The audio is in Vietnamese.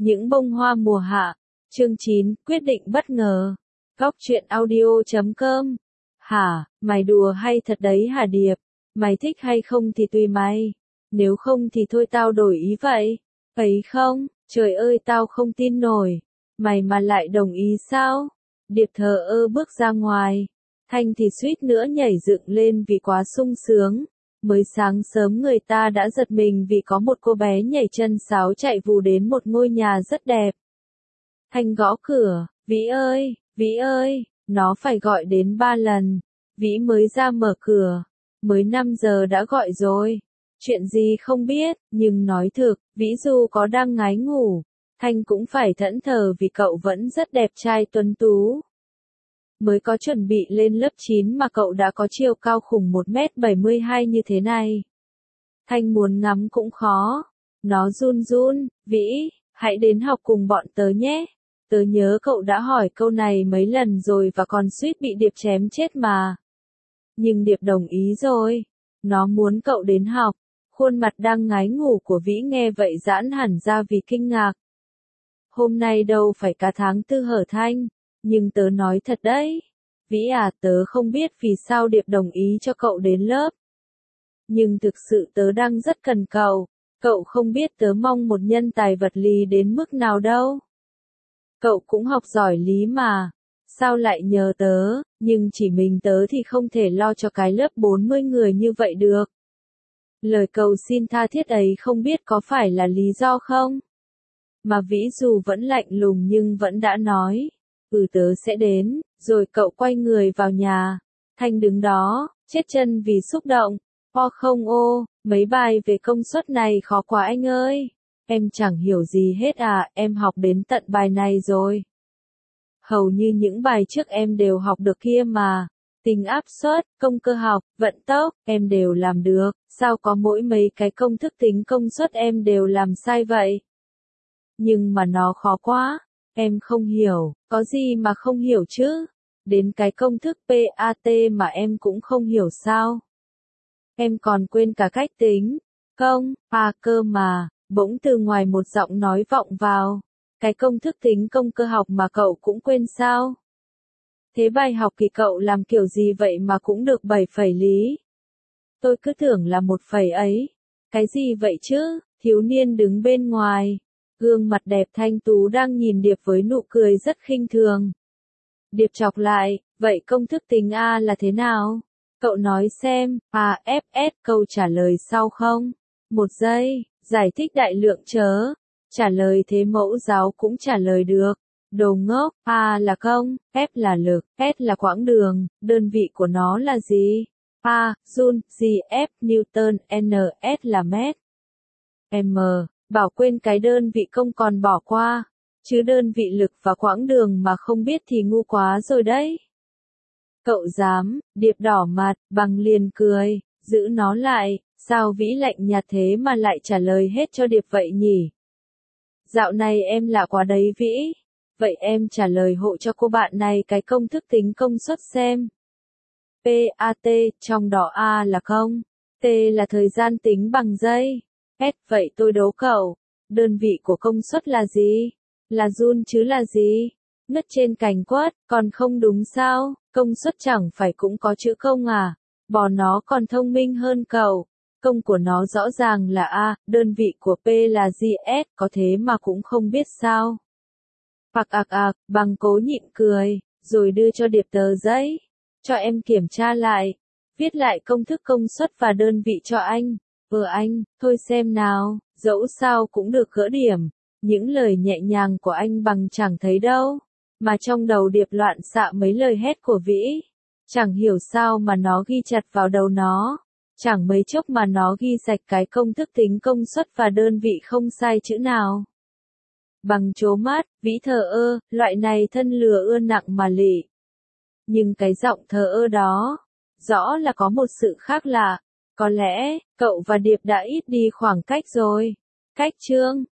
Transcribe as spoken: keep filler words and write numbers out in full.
Những bông hoa mùa hạ. Chương chín, quyết định bất ngờ. Góc truyện audio chấm com. Hả, mày đùa hay thật đấy hả Điệp? Mày thích hay không thì tùy mày. Nếu không thì thôi tao đổi ý vậy. Ấy không, trời ơi tao không tin nổi. Mày mà lại đồng ý sao? Điệp thờ ơ bước ra ngoài. Thanh thì suýt nữa nhảy dựng lên vì quá sung sướng. Mới sáng sớm người ta đã giật mình vì có một cô bé nhảy chân sáo chạy vù đến một ngôi nhà rất đẹp. Thanh gõ cửa, Vĩ ơi, Vĩ ơi, nó phải gọi đến ba lần. Vĩ mới ra mở cửa, mới năm giờ đã gọi rồi. Chuyện gì không biết, nhưng nói thực, Vĩ dù có đang ngái ngủ, Thanh cũng phải thẫn thờ vì cậu vẫn rất đẹp trai tuấn tú. Mới có chuẩn bị lên lớp chín mà cậu đã có chiều cao khủng một mét bảy mươi hai như thế này. Thanh muốn ngắm cũng khó. Nó run run, Vĩ, hãy đến học cùng bọn tớ nhé. Tớ nhớ cậu đã hỏi câu này mấy lần rồi và còn suýt bị Điệp chém chết mà. Nhưng Điệp đồng ý rồi. Nó muốn cậu đến học. Khuôn mặt đang ngái ngủ của Vĩ nghe vậy giãn hẳn ra vì kinh ngạc. Hôm nay đâu phải cả tháng tư hở Thanh. Nhưng tớ nói thật đấy. Vĩ à, tớ không biết vì sao Điệp đồng ý cho cậu đến lớp. Nhưng thực sự tớ đang rất cần cậu. Cậu không biết tớ mong một nhân tài vật lý đến mức nào đâu. Cậu cũng học giỏi lý mà. Sao lại nhờ tớ, nhưng chỉ mình tớ thì không thể lo cho cái lớp bốn mươi người như vậy được. Lời cầu xin tha thiết ấy không biết có phải là lý do không? Mà Vĩ dù vẫn lạnh lùng nhưng vẫn đã nói. Ừ tớ sẽ đến, rồi cậu quay người vào nhà. Thanh đứng đó, chết chân vì xúc động. O không ô, mấy bài về công suất này khó quá anh ơi. Em chẳng hiểu gì hết à, em học đến tận bài này rồi. Hầu như những bài trước em đều học được kia mà. Tính áp suất, công cơ học, vận tốc, em đều làm được. Sao có mỗi mấy cái công thức tính công suất em đều làm sai vậy? Nhưng mà nó khó quá. Em không hiểu, có gì mà không hiểu chứ? Đến cái công thức pê a tê mà em cũng không hiểu sao? Em còn quên cả cách tính. Công, à cơ mà, bỗng từ ngoài một giọng nói vọng vào. Cái công thức tính công cơ học mà cậu cũng quên sao? Thế bài học kỳ cậu làm kiểu gì vậy mà cũng được bảy phẩy lý? Tôi cứ tưởng là một phẩy ấy. Cái gì vậy chứ? Thiếu niên đứng bên ngoài. Gương mặt đẹp thanh tú đang nhìn Điệp với nụ cười rất khinh thường. Điệp chọc lại, vậy công thức tính A là thế nào? Cậu nói xem, A F S câu trả lời sau không? Một giây, giải thích đại lượng chớ. Trả lời thế mẫu giáo cũng trả lời được. Đồ ngốc, A là công, F là lực, S là quãng đường, đơn vị của nó là gì? A, Joule, G, F, Newton, N, S là mét. M, bảo quên cái đơn vị công còn bỏ qua. Chứ đơn vị lực và quãng đường mà không biết thì ngu quá rồi đấy. Cậu dám, Điệp đỏ mặt, bằng liền cười, giữ nó lại, sao Vĩ lạnh nhạt thế mà lại trả lời hết cho Điệp vậy nhỉ? Dạo này em lạ quá đấy Vĩ. Vậy em trả lời hộ cho cô bạn này cái công thức tính công suất xem. pê a tê, trong đó A là công, T là thời gian tính bằng giây. S, vậy tôi đố cậu, đơn vị của công suất là gì? Là joule chứ là gì? Nứt trên cành quất, còn không đúng sao? Công suất chẳng phải cũng có chữ công à? Bò nó còn thông minh hơn cậu. Công của nó rõ ràng là A, đơn vị của P là giê ét, có thế mà cũng không biết sao? Phạc ạc ạc, bằng cố nhịn cười, rồi đưa cho Điệp tờ giấy. Cho em kiểm tra lại. Viết lại công thức công suất và đơn vị cho anh. Ừ anh, thôi xem nào, dẫu sao cũng được gỡ điểm. Những lời nhẹ nhàng của anh bằng chẳng thấy đâu. Mà trong đầu Điệp loạn xạ mấy lời hét của Vĩ. Chẳng hiểu sao mà nó ghi chặt vào đầu nó. Chẳng mấy chốc mà nó ghi sạch cái công thức tính công suất và đơn vị không sai chữ nào. Bằng trố mắt, Vĩ thờ ơ, loại này thân lừa ưa nặng mà lị. Nhưng cái giọng thờ ơ đó, rõ là có một sự khác lạ. Có lẽ, cậu và Điệp đã ít đi khoảng cách rồi. Cách chương,